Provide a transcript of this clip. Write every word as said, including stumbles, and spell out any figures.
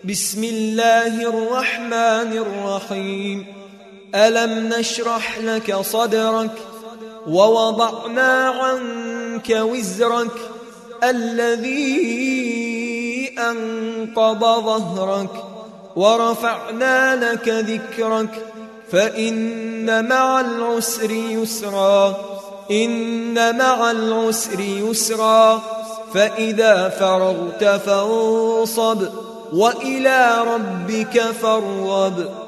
بسم الله الرحمن الرحيم ألم نشرح لك صدرك ووضعنا عنك وزرك الذي أنقض ظهرك ورفعنا لك ذكرك فإن مع العسر يسرا إن مع العسر يسرا فإذا فرغت فانصب وإلى ربك فارغب.